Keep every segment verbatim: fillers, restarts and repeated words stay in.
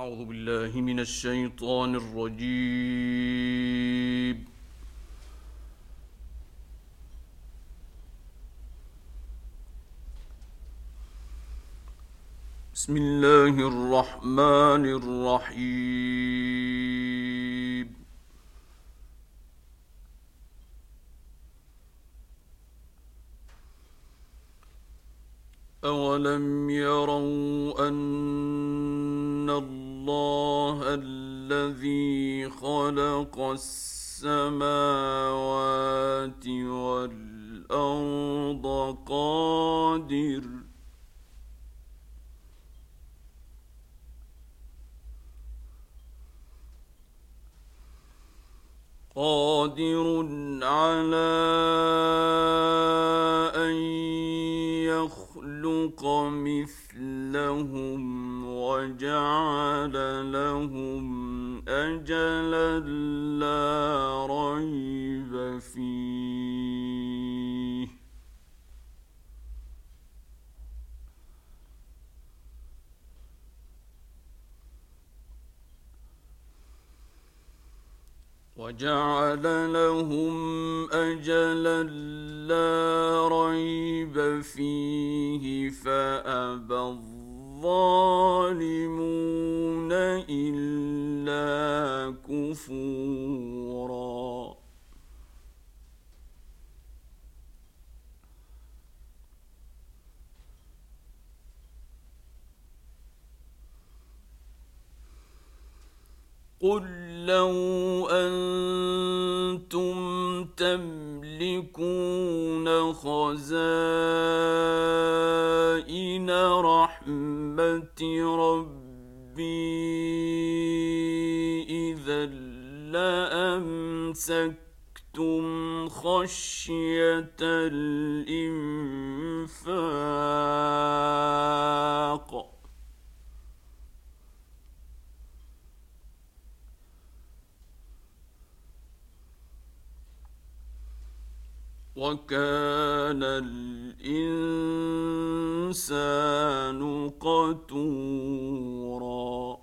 أعوذ بالله من الشيطان الرجيم. بسم الله الرحمن الرحيم. أولم يروا أن الله الذي خلق السماوات والأرض قادر قادر على أن يخلق مثلهم وجعل لهم أجلا لا ريب فيه وجعل لهم أجلا لا ريب فيه فأبى الظالمون إلا كفورا. قل لو أنتم تملكون خزائن رحمة ربي إذا لأمسكتم خشية الإنفاق وكان الإنسان قتورا.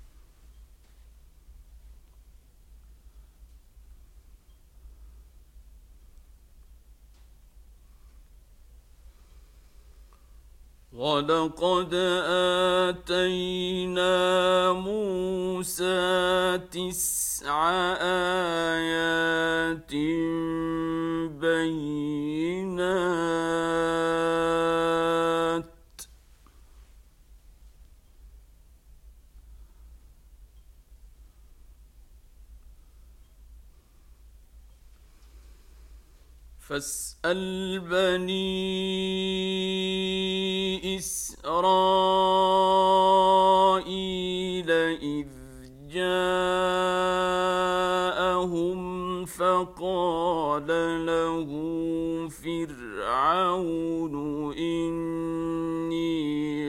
ولقد آتينا موسى تسع آيات بينات فاسأل بني إسرائيل إذ جاءهم فقال له فرعون إني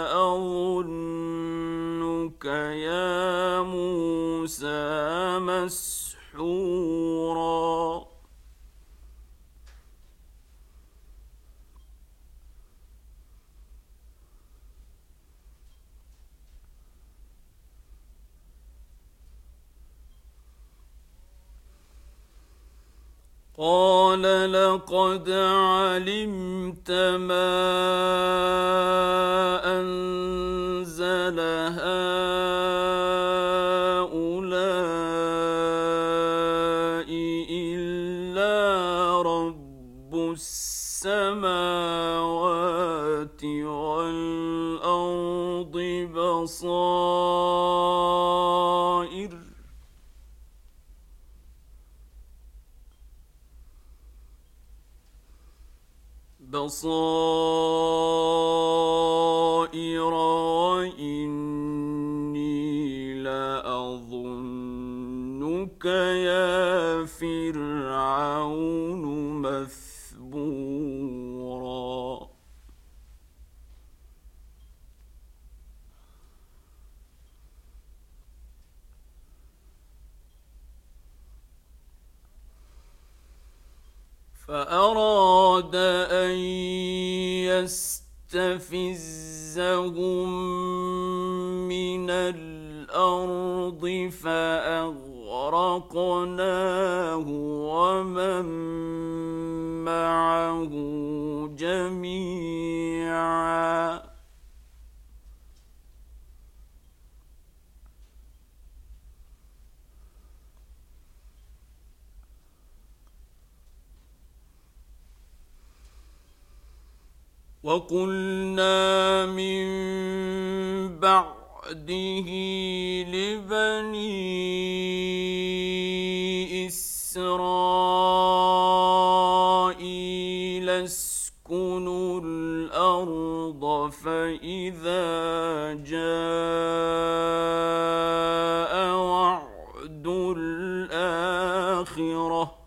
لأظنك يا موسى مسحورا. قال لقد علمت ما أنزل هؤلاء إلا رب السماوات والأرض بصائر بصائر وإني لأظنك يا فرعون مثبورا. فأراد أن يستفزهم من الأرض الأرض فأغرقناه ومن معه جميعا. وقلنا من بعده لبني إسرائيل اسكنوا الأرض فإذا جاء وعد الآخرة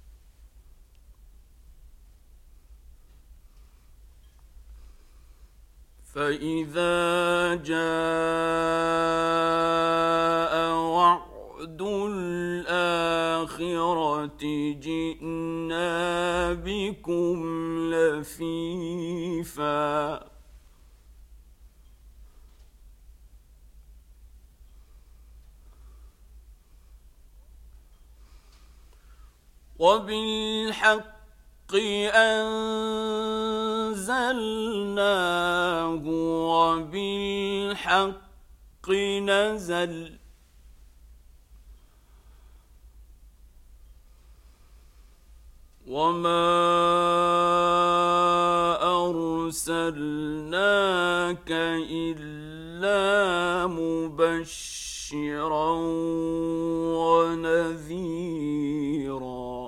فإذا جاء وعد الآخرة جئنا بكم لفيفا. وبالحق أنزلناه وبالحق نزل وما أرسلناك إلا مبشرا ونذيرا.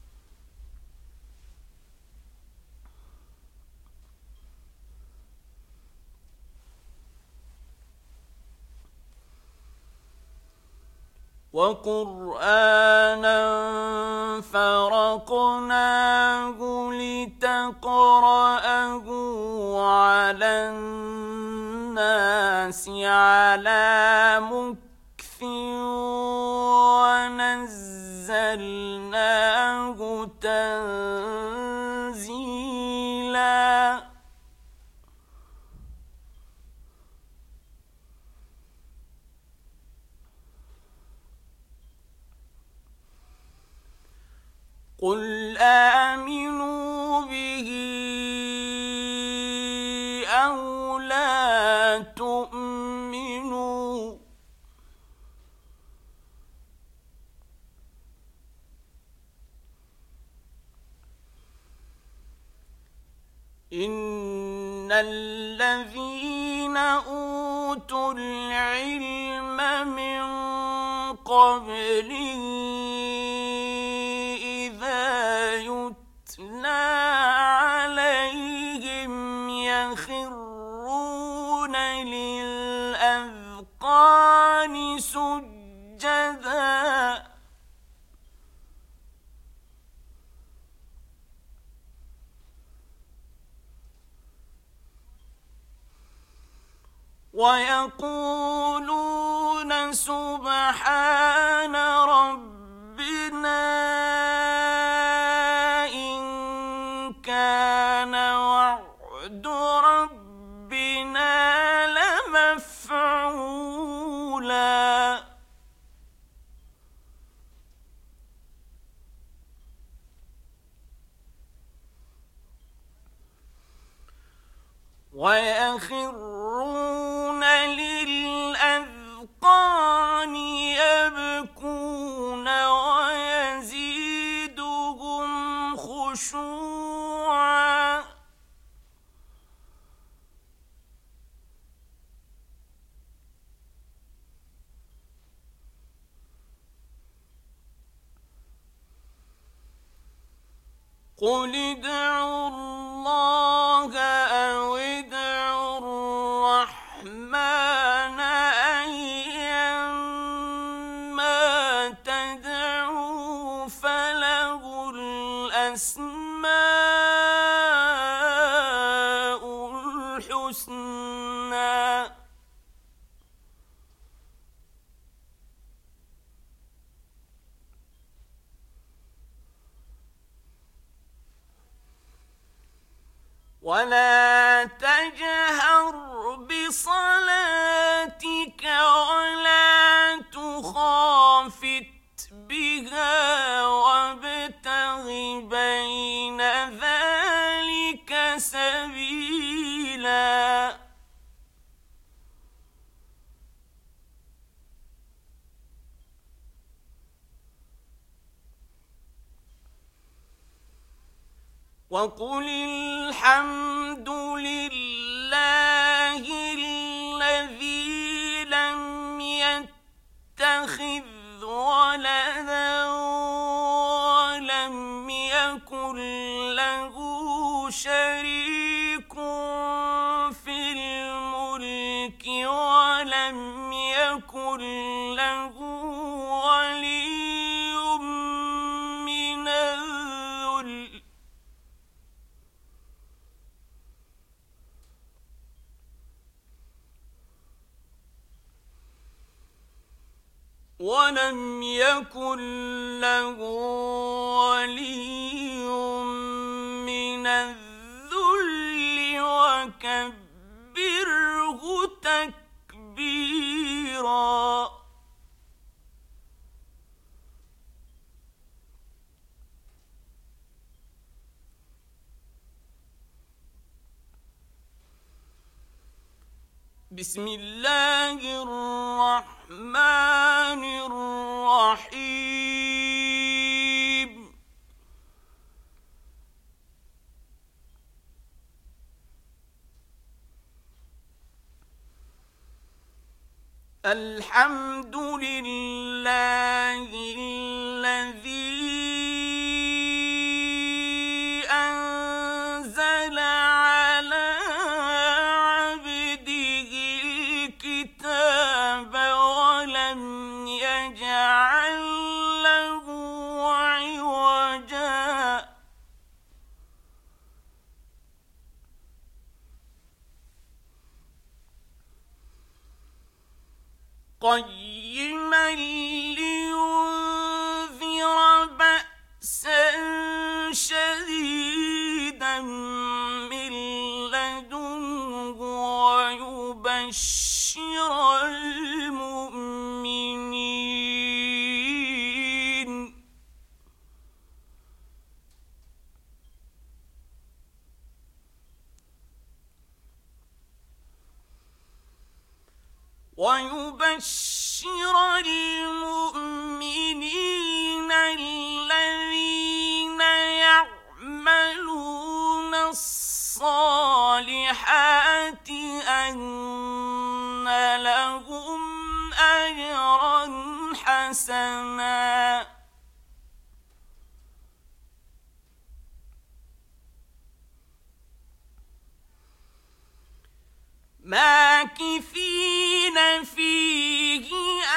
وقرآنا فرقناه لتقرأه على الناس على مكث ونزلناه تنزيلا. قل آمنوا به أو لا تؤمنوا إن الذين أوتوا العلم من قبله عليهم يخرون للأذقان سجدا ويقولون سبحان ربنا كان وعد ربنا لمفعولا. ويخرون للأذقان يبكون ويزيدهم خشوعا. قل ادعوا الله أو ادعوا الرحمن أيما تدعوا فله الأسماء الحسنى. ولا تجهر بصلاتك ولا وقل الحمد لله الذي لم يتخذ ولدا ولم يكن له شريك في الملك ولم يكن له ولي من الذل ولم يكن له ولي من الذل وكبره تكبيرا. بسم الله الرحمن الرحيم. الحمد لله الذي أنزل على عبده الكتاب ولم يجعل له عوجا قيما لينذر بأسا شديدا من لدنه ويبشر المؤمنين ويبشر المؤمنين الذين يعملون الصالحات أن لهم أجرا حسنا ماكثين فيه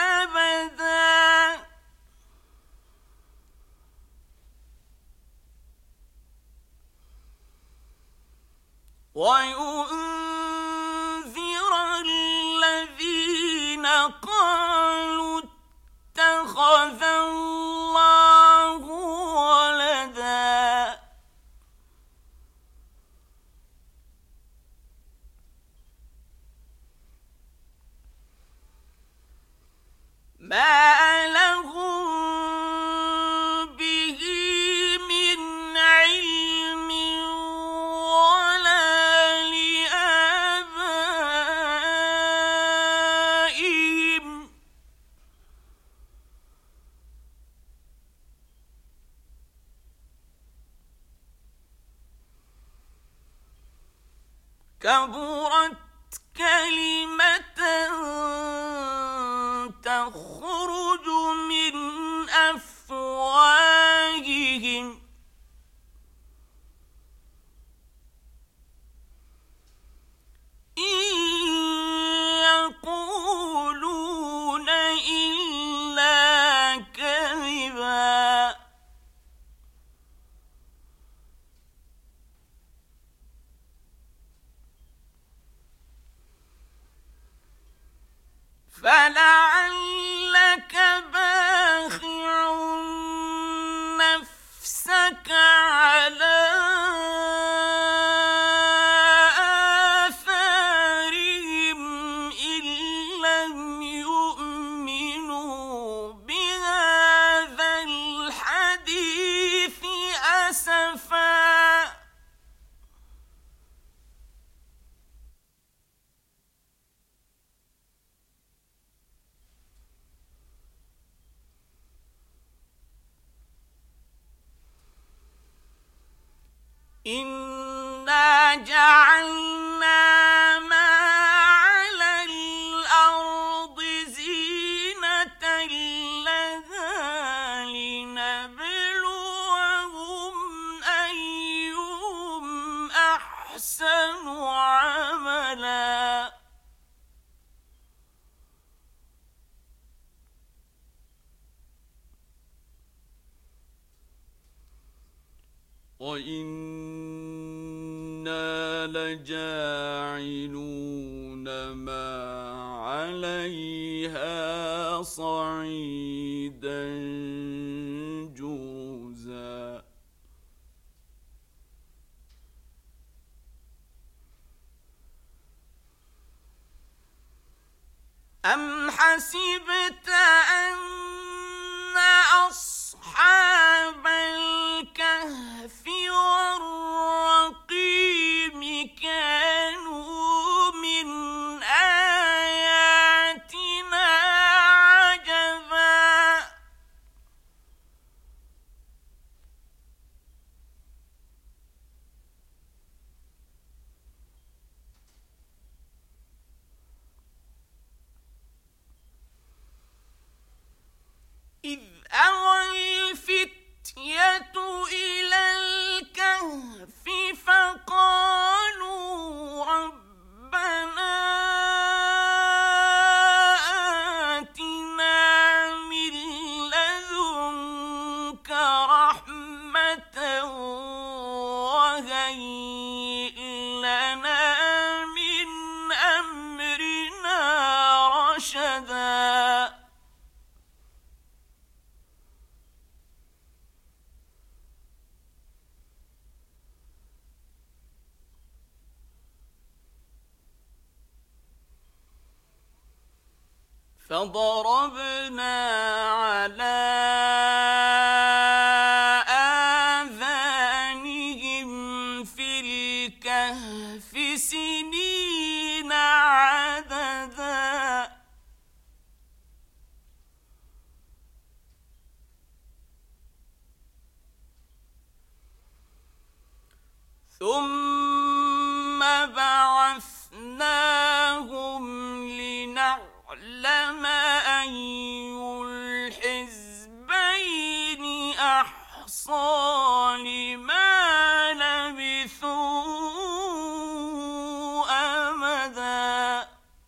أبدا وينذر الذين قالوا اتخذ الله ولدا ما لهم به من علم ولا لآبائهم كبرت كلمة تخرج من أفواههم إن يقولون إلا كذبا فلعلك باخع نفسك على آثارهم إن لم يؤمنوا بهذا الحديث أسفا إنا جعلنا ما على الأرض زينة لها لنبلوهم أيهم أحسن عملا وإنا لجاعلون ما عليها صعيدا جرزا أم حسبت أن أصحاب الكهف والرقيم كانوا من آياتنا عجبا إذ أوى الفتية إلى الكهف فقالوا ربنا آتنا من لدنك رحمة وهيئ لنا من أمرنا رشدا فضربنا على آذانهم في الكهف سنين عددا ثم بعثناهم لنعلم أي الحزبين أحصى لما لبثوا أمدا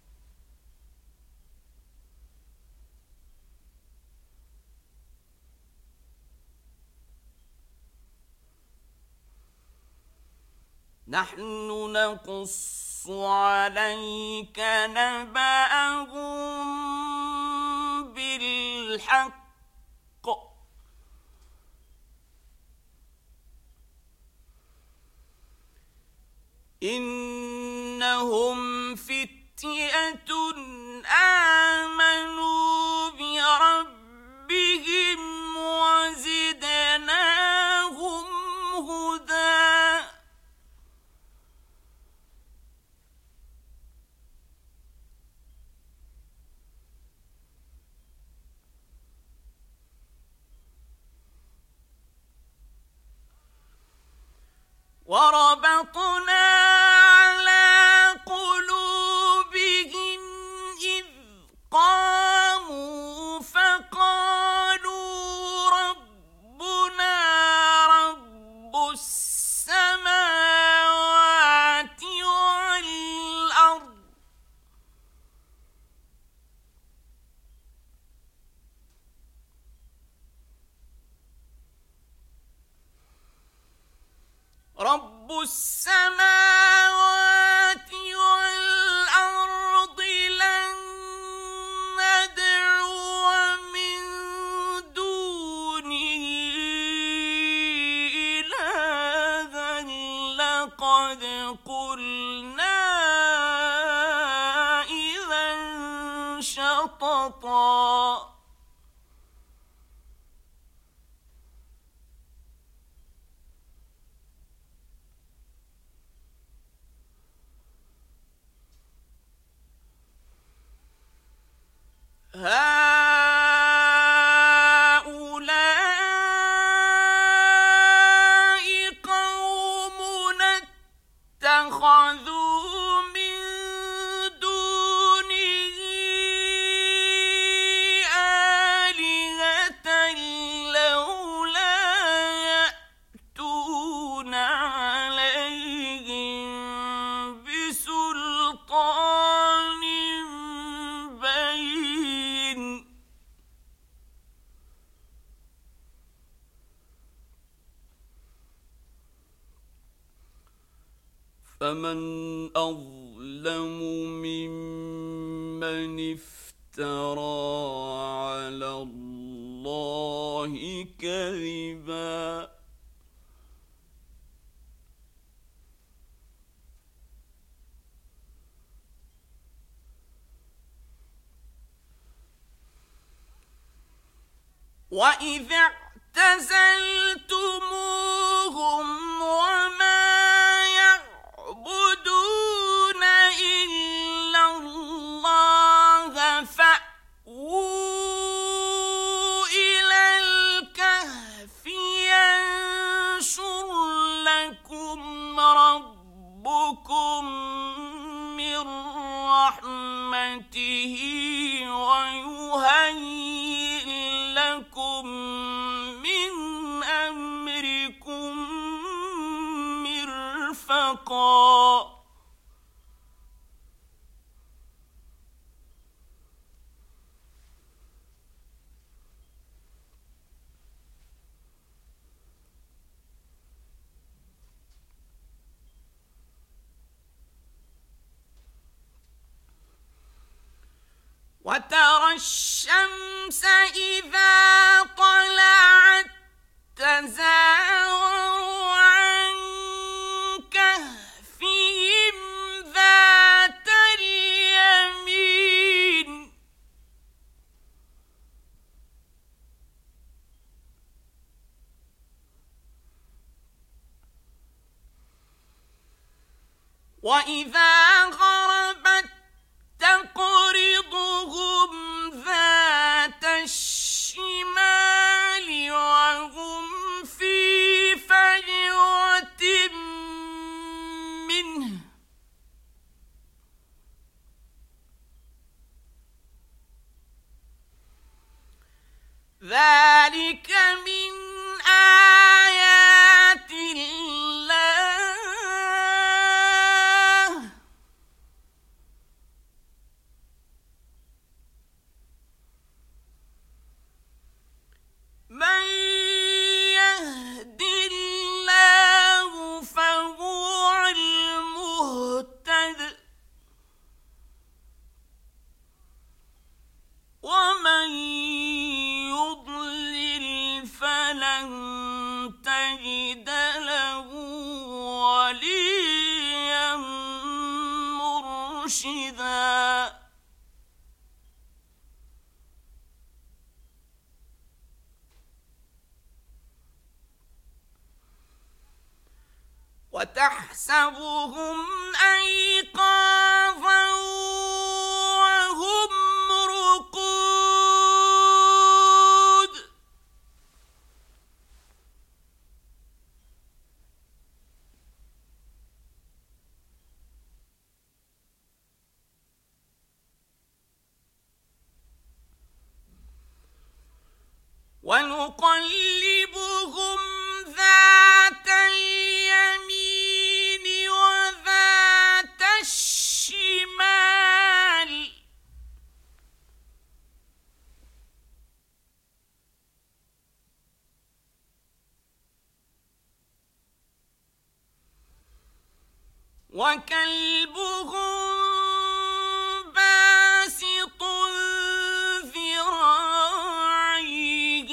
نحن نقص عليك نبأهم بالحق إنهم فتية آمنوا بربهم وزدناهم هدى وربطنا على قلوبهم إذ قاموا فقالوا ربنا رب السماوات والأرض رب السماوات والأرض لن ندعو من دونه إلها لقد قلنا إذا شططا هؤلاء قوم فمن أظلم ممن افترى على الله كذبا وَإِذَا اعْتَزَلْتُمُوهُمْ وَمَا يَعْبُدُونَ إِلَّا اللَّهَ فَأْوُوا إِلَى الْكَهْفِ يَنشُرْ لَكُمْ رَبُّكُم مِّن رَّحْمَتِهِ وَيُهَيِّئْ لَكُم مِّنْ أَمْرِكُم مِّرْفَقًا وَتَرَى الشَّمْسَ إِذَا طَلَعَت تَّزَاوَرُ عَن كَهْفِهِمْ ذَاتَ الْيَمِينِ وَإِذَا غَرَبَت تَقْرِضُهُمْ ذَاتَ الشِّمَالِ وَهُمْ فِي فَجْوَةٍ مِّنْهُ ذَلِكَ مِنْ آيَاتِ اللَّهِ مَن يَهْدِ اللَّهُ فَهُوَ الْمُهْتَدِ وَمَن يُضْلِلْ فَلَن تَجِدَ لَهُ وَلِيًّا مُّرْشِدًا وَتَحْسَبُهُمْ أَيْقَاظًا وَهُمْ رُقُودٌ وَنُقَلِّبُهُمْ ذَاتَ الْيَمِينِ وَذَاتَ الشِّمَالِ وَكَلْبُهُم بَاسِطٌ ذِرَاعَيْهِ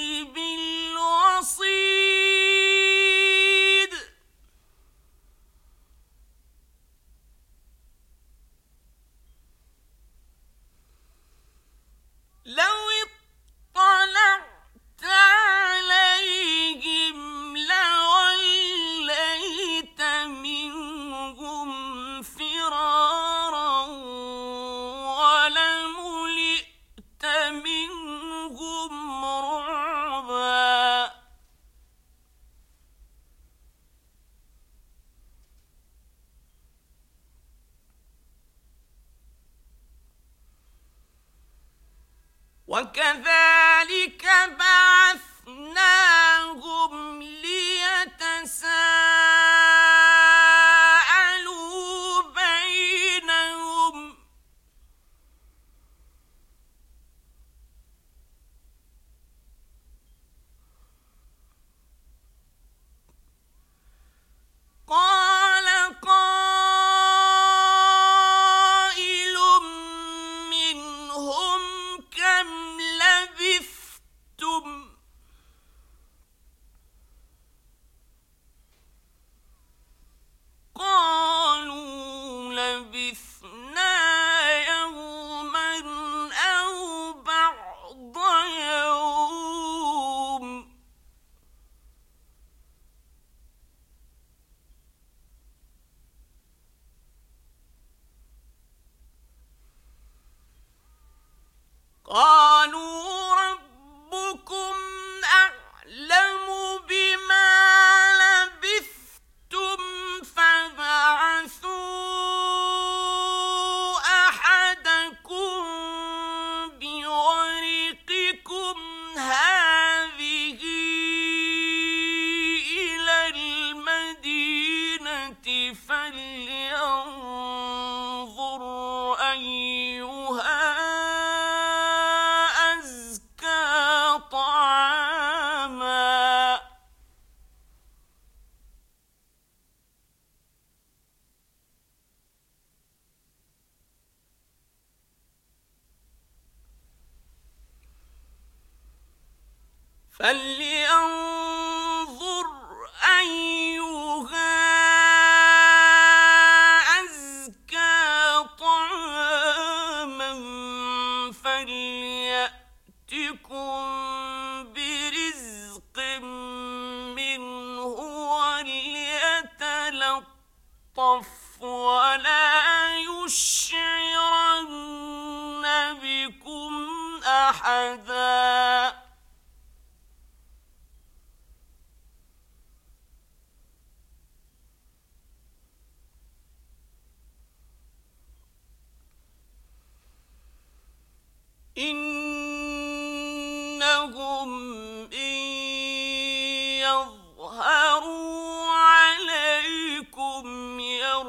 بِالْوَصِيدِ لَوِ اطَّلَعْتَ عَلَيْهِمْ لَوَلَّيْتَ مِنْهُمْ فِرَارًا وَلَمُلِئْتَ مِنْهُمْ رُعْبًا وَكَذَلِكَ بَعَثْنَاهُمْ لِيَتَسَاءَلُوا بَيْنَهُمْ قَالَ قَائِلٌ فلينظر أيها أزكى طعاما فليأتكم برزق منه وليتلطف ولا يشعرن بكم أحدا إنهم إن يظهروا عليكم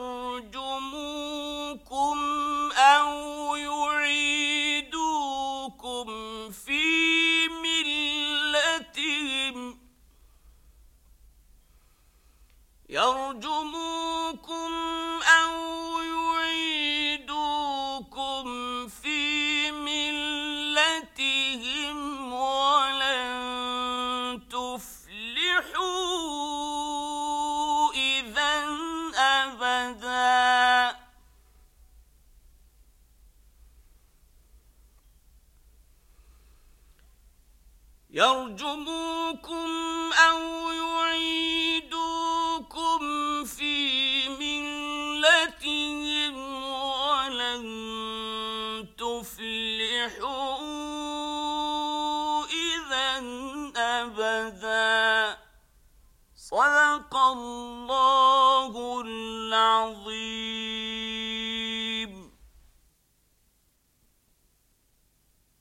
يرجموكم أو يعيدوكم في ملتهم يرجموكم أو يعيدوكم في ملتهم ولن تفلحوا إذا أبدا يرجموكم أو يعيدوكم في ملتهم ولن تفلحوا إذا أبدا صدق الله